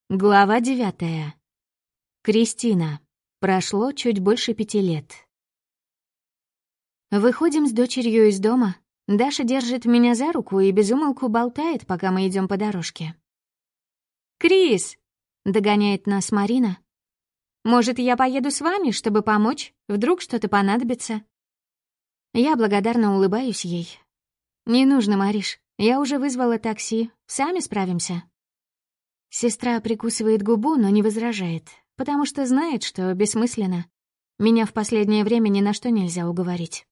Глава 9. Кристина. Прошло чуть больше 5 лет. Выходим с дочерью из дома. Даша держит меня за руку и без умолку болтает, пока мы идем по дорожке. «Крис!» — догоняет нас Марина. «Может, я поеду с вами, чтобы помочь? Вдруг что-то понадобится?» Я благодарно улыбаюсь ей. «Не нужно, Мариш. Я уже вызвала такси. Сами справимся». Сестра прикусывает губу, но не возражает, потому что знает, что бессмысленно. Меня в последнее время ни на что нельзя уговорить.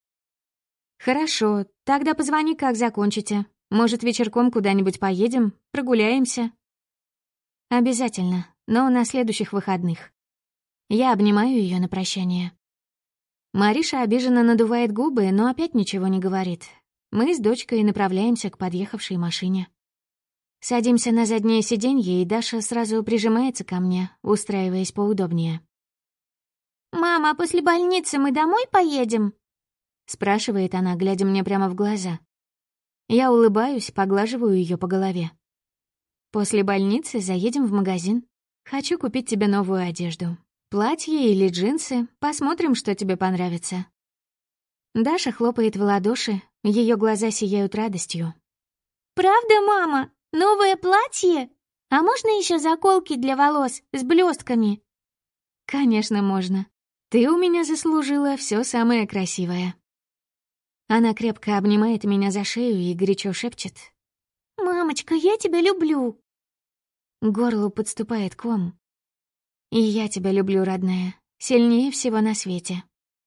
«Хорошо, тогда позвони, как закончите. Может, вечерком куда-нибудь поедем, прогуляемся?» «Обязательно, но на следующих выходных». Я обнимаю ее на прощание. Мариша обиженно надувает губы, но опять ничего не говорит. Мы с дочкой направляемся к подъехавшей машине. Садимся на заднее сиденье, и Даша сразу прижимается ко мне, устраиваясь поудобнее. «Мама, а после больницы мы домой поедем?» — спрашивает она, глядя мне прямо в глаза. Я улыбаюсь, поглаживаю ее по голове. «После больницы заедем в магазин. Хочу купить тебе новую одежду. Платье или джинсы, посмотрим, что тебе понравится». Даша хлопает в ладоши, ее глаза сияют радостью. «Правда, мама? Новое платье? А можно еще заколки для волос с блестками?» «Конечно, можно. Ты у меня заслужила все самое красивое». Она крепко обнимает меня за шею и горячо шепчет. «Мамочка, я тебя люблю». К горлу подступает ком. «И я тебя люблю, родная, сильнее всего на свете».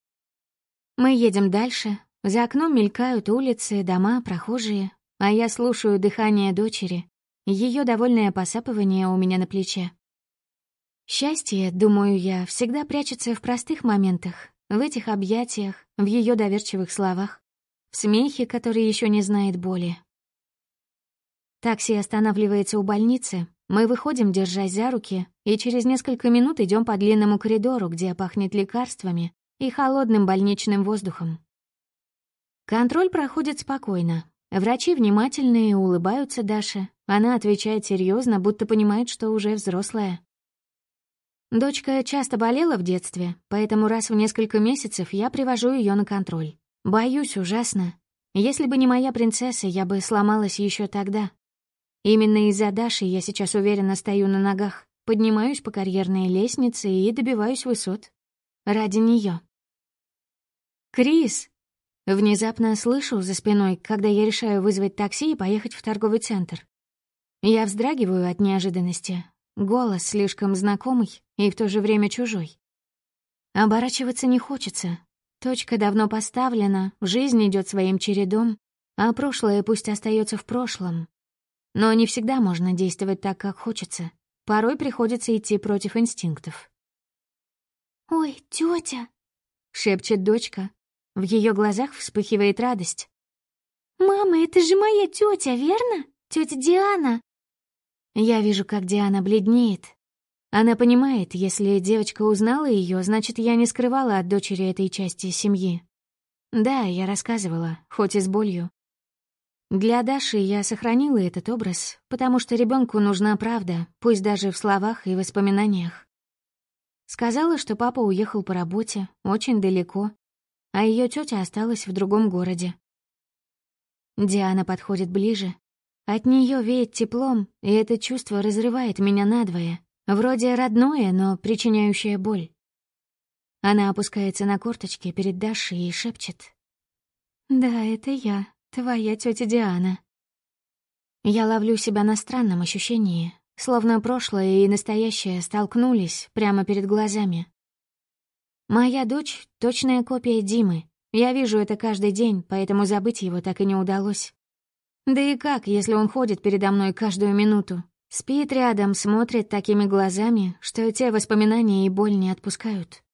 Мы едем дальше. За окном мелькают улицы, дома, прохожие, а я слушаю дыхание дочери, ее довольное посапывание у меня на плече. Счастье, думаю я, всегда прячется в простых моментах, в этих объятиях, в ее доверчивых словах, в смехе, который еще не знает боли. Такси останавливается у больницы, мы выходим, держась за руки, и через несколько минут идем по длинному коридору, где пахнет лекарствами и холодным больничным воздухом. Контроль проходит спокойно. Врачи внимательные, улыбаются Даше. Она отвечает серьезно, будто понимает, что уже взрослая. Дочка часто болела в детстве, поэтому раз в несколько месяцев я привожу ее на контроль. Боюсь ужасно. Если бы не моя принцесса, я бы сломалась еще тогда. Именно из-за Даши я сейчас уверенно стою на ногах, поднимаюсь по карьерной лестнице и добиваюсь высот. Ради нее. «Крис!» Внезапно слышу за спиной, когда я решаю вызвать такси и поехать в торговый центр. Я вздрагиваю от неожиданности. Голос слишком знакомый и в то же время чужой. Оборачиваться не хочется. Точка давно поставлена, жизнь идет своим чередом, а прошлое пусть остается в прошлом. Но не всегда можно действовать так, как хочется. Порой приходится идти против инстинктов. «Ой, тетя!» — шепчет дочка. В ее глазах вспыхивает радость. «Мама, это же моя тетя, верно? Тетя Диана!» Я вижу, как Диана бледнеет. Она понимает, если девочка узнала ее, значит, я не скрывала от дочери этой части семьи. Да, я рассказывала, хоть и с болью. Для Даши я сохранила этот образ, потому что ребенку нужна правда, пусть даже в словах и воспоминаниях. Сказала, что папа уехал по работе, очень далеко, а ее тетя осталась в другом городе. Диана подходит ближе. От нее веет теплом, и это чувство разрывает меня надвое. Вроде родное, но причиняющее боль. Она опускается на корточки перед Дашей и шепчет. «Да, это я, твоя тетя Диана». Я ловлю себя на странном ощущении, словно прошлое и настоящее столкнулись прямо перед глазами. Моя дочь — точная копия Димы. Я вижу это каждый день, поэтому забыть его так и не удалось. Да и как, если он ходит передо мной каждую минуту? Спит рядом, смотрит такими глазами, что те воспоминания и боль не отпускают.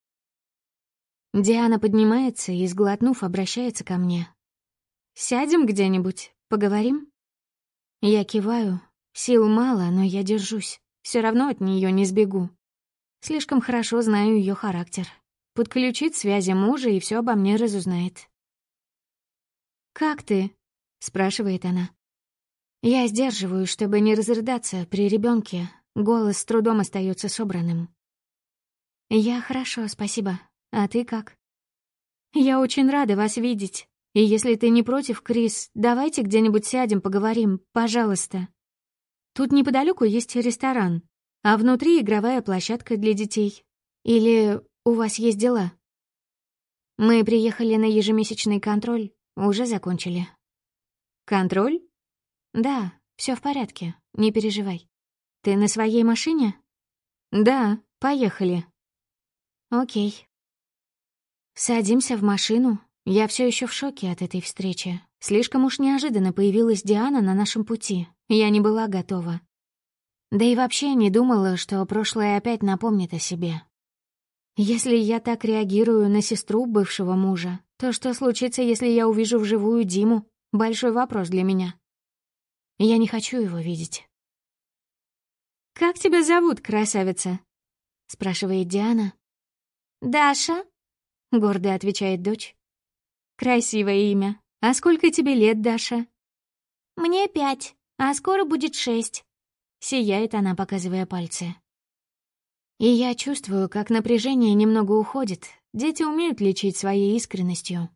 Диана поднимается и, сглотнув, обращается ко мне. «Сядем где-нибудь, поговорим?» Я киваю. Сил мало, но я держусь. Все равно от нее не сбегу. Слишком хорошо знаю ее характер. Подключит связи мужа и все обо мне разузнает. «Как ты?» — спрашивает она. Я сдерживаю, чтобы не разрыдаться при ребенке, голос с трудом остается собранным. «Я хорошо, спасибо. А ты как?» «Я очень рада вас видеть. И если ты не против, Крис, давайте где-нибудь сядем, поговорим, пожалуйста. Тут неподалеку есть ресторан, а внутри игровая площадка для детей. Или у вас есть дела?» «Мы приехали на ежемесячный контроль, уже закончили». «Контроль?» «Да, все в порядке, не переживай. Ты на своей машине?» «Да, поехали». «Окей». Садимся в машину. Я все еще в шоке от этой встречи. Слишком уж неожиданно появилась Диана на нашем пути. Я не была готова. Да и вообще не думала, что прошлое опять напомнит о себе. Если я так реагирую на сестру бывшего мужа, то что случится, если я увижу вживую Диму? Большой вопрос для меня. Я не хочу его видеть. «Как тебя зовут, красавица?» — спрашивает Диана. «Даша?» — гордо отвечает дочь. «Красивое имя. А сколько тебе лет, Даша?» «Мне 5, а скоро будет 6». Сияет она, показывая пальцы. И я чувствую, как напряжение немного уходит. Дети умеют лечить своей искренностью.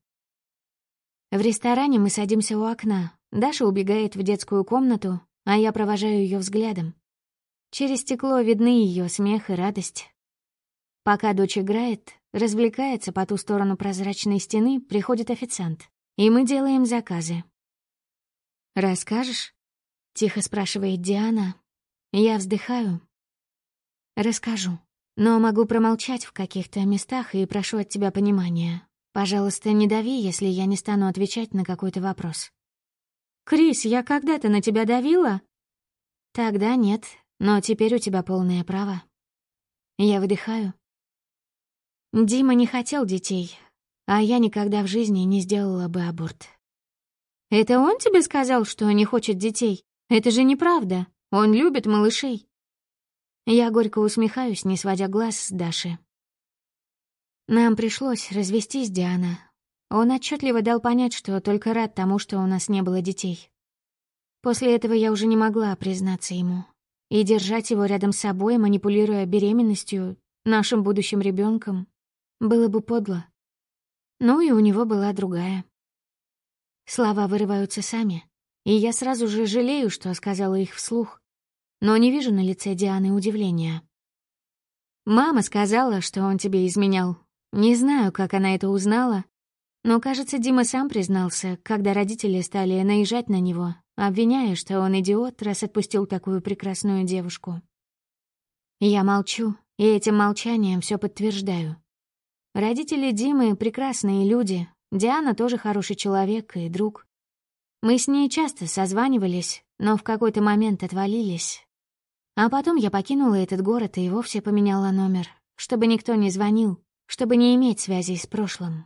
В ресторане мы садимся у окна. Даша убегает в детскую комнату, а я провожаю ее взглядом. Через стекло видны ее смех и радость. Пока дочь играет, развлекается по ту сторону прозрачной стены, приходит официант, и мы делаем заказы. «Расскажешь?» — тихо спрашивает Диана. Я вздыхаю. «Расскажу, но могу промолчать в каких-то местах и прошу от тебя понимания. Пожалуйста, не дави, если я не стану отвечать на какой-то вопрос». «Крис, я когда-то на тебя давила?» «Тогда нет, но теперь у тебя полное право». Я выдыхаю. Дима не хотел детей, а я никогда в жизни не сделала бы аборт. «Это он тебе сказал, что не хочет детей? Это же неправда. Он любит малышей». Я горько усмехаюсь, не сводя глаз с Даши. Нам пришлось развестись, Диана. Он отчетливо дал понять, что только рад тому, что у нас не было детей. После этого я уже не могла признаться ему. И держать его рядом с собой, манипулируя беременностью, нашим будущим ребенком, было бы подло. Ну и у него была другая. Слова вырываются сами, и я сразу же жалею, что сказала их вслух, но не вижу на лице Дианы удивления. «Мама сказала, что он тебе изменял. Не знаю, как она это узнала, но, кажется, Дима сам признался, когда родители стали наезжать на него, обвиняя, что он идиот, раз отпустил такую прекрасную девушку». Я молчу, и этим молчанием все подтверждаю. Родители Димы — прекрасные люди, Диана тоже хороший человек и друг. Мы с ней часто созванивались, но в какой-то момент отвалились. А потом я покинула этот город и вовсе поменяла номер, чтобы никто не звонил, чтобы не иметь связей с прошлым.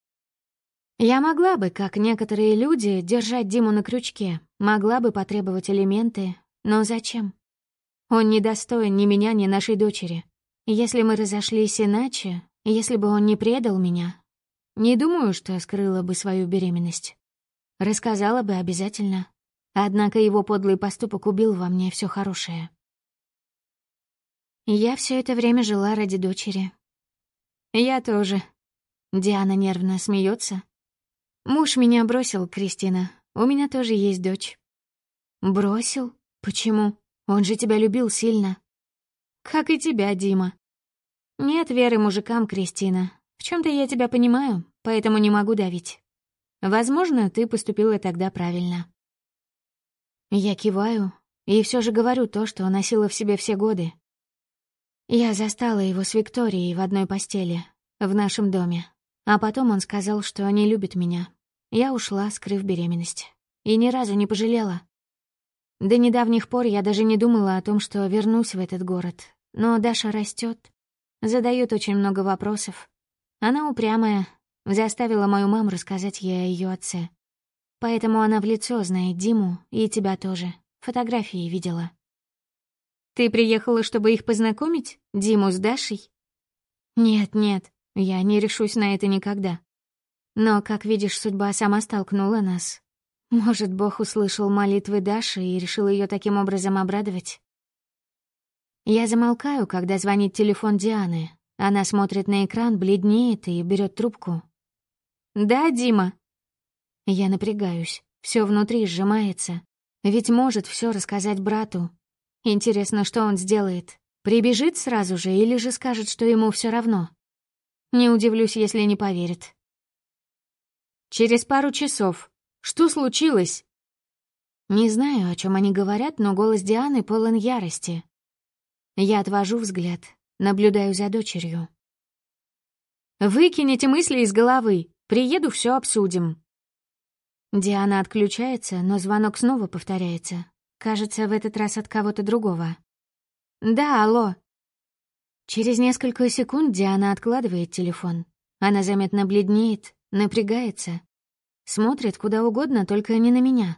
Я могла бы, как некоторые люди, держать Диму на крючке, могла бы потребовать алименты, но зачем? Он не достоин ни меня, ни нашей дочери. Если мы разошлись иначе, если бы он не предал меня, не думаю, что скрыла бы свою беременность. Рассказала бы обязательно. Однако его подлый поступок убил во мне все хорошее. Я все это время жила ради дочери. Я тоже. Диана нервно смеется. Муж меня бросил, Кристина. У меня тоже есть дочь. Бросил? Почему? Он же тебя любил сильно. Как и тебя, Дима. Нет веры мужикам, Кристина. В чем-то я тебя понимаю, поэтому не могу давить. Возможно, ты поступила тогда правильно. Я киваю и все же говорю то, что носила в себе все годы. Я застала его с Викторией в одной постели, в нашем доме. А потом он сказал, что не любит меня. Я ушла, скрыв беременность. И ни разу не пожалела. До недавних пор я даже не думала о том, что вернусь в этот город. Но Даша растет, задает очень много вопросов. Она упрямая, заставила мою маму рассказать ей о ее отце. Поэтому она в лицо знает Диму и тебя тоже. Фотографии видела. Ты приехала, чтобы их познакомить, Диму с Дашей? Нет, я не решусь на это никогда. Но, как видишь, судьба сама столкнула нас. Может, Бог услышал молитвы Даши и решил ее таким образом обрадовать? Я замолкаю, когда звонит телефон Дианы. Она смотрит на экран, бледнеет и берет трубку. «Да, Дима?» Я напрягаюсь, все внутри сжимается. Ведь может все рассказать брату. Интересно, что он сделает? Прибежит сразу же или же скажет, что ему все равно? Не удивлюсь, если не поверит. Через пару часов. Что случилось? Не знаю, о чем они говорят, но голос Дианы полон ярости. Я отвожу взгляд, наблюдаю за дочерью. «Выкинете мысли из головы. Приеду, все обсудим». Диана отключается, но звонок снова повторяется. Кажется, в этот раз от кого-то другого. «Да, алло». Через несколько секунд Диана откладывает телефон. Она заметно бледнеет, напрягается. Смотрит куда угодно, только не на меня.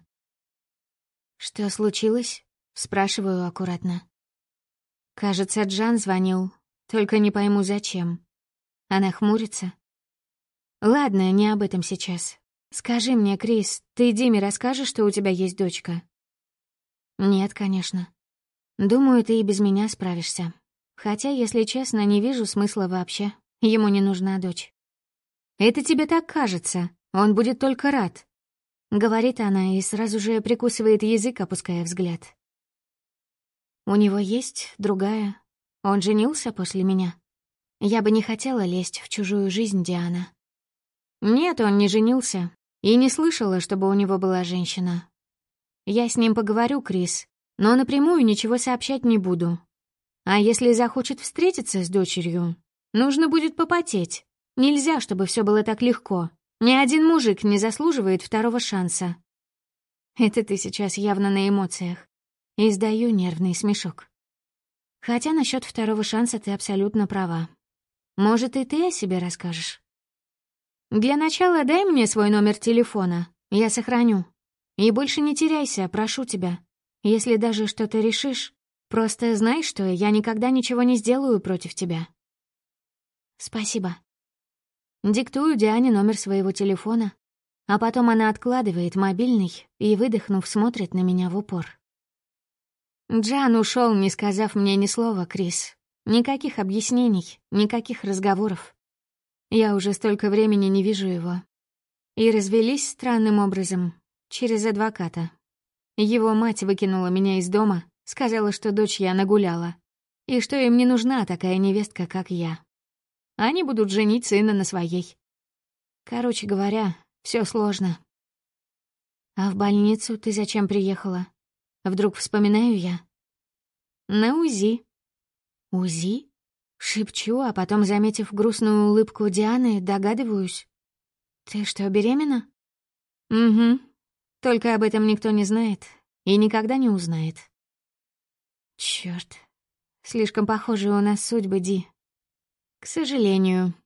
«Что случилось?» — спрашиваю аккуратно. Кажется, Джан звонил, только не пойму, зачем. Она хмурится. «Ладно, не об этом сейчас. Скажи мне, Крис, ты Диме расскажешь, что у тебя есть дочка?» «Нет, конечно. Думаю, ты и без меня справишься. Хотя, если честно, не вижу смысла вообще. Ему не нужна дочь». «Это тебе так кажется. Он будет только рад», — говорит она и сразу же прикусывает язык, опуская взгляд. «У него есть другая. Он женился после меня. Я бы не хотела лезть в чужую жизнь, Диана». «Нет, он не женился. И не слышала, чтобы у него была женщина. Я с ним поговорю, Крис, но напрямую ничего сообщать не буду. А если захочет встретиться с дочерью, нужно будет попотеть. Нельзя, чтобы все было так легко. Ни один мужик не заслуживает второго шанса». Это ты сейчас явно на эмоциях. Издаю нервный смешок. Хотя насчет второго шанса ты абсолютно права. Может, и ты о себе расскажешь? Для начала дай мне свой номер телефона, я сохраню. И больше не теряйся, прошу тебя. Если даже что-то решишь, просто знай, что я никогда ничего не сделаю против тебя. Спасибо. Диктую Диане номер своего телефона, а потом она откладывает мобильный и, выдохнув, смотрит на меня в упор. Джан ушел, не сказав мне ни слова, Крис. Никаких объяснений, никаких разговоров. Я уже столько времени не вижу его. И развелись странным образом, через адвоката. Его мать выкинула меня из дома, сказала, что дочь я нагуляла, и что им не нужна такая невестка, как я. Они будут женить сына на своей. Короче говоря, все сложно. А в больницу ты зачем приехала? Вдруг вспоминаю я. На УЗИ. УЗИ? Шепчу, а потом, заметив грустную улыбку Дианы, догадываюсь. Ты что, беременна? Угу. Только об этом никто не знает и никогда не узнает. Чёрт. Слишком похожи у нас судьбы, Ди. К сожалению.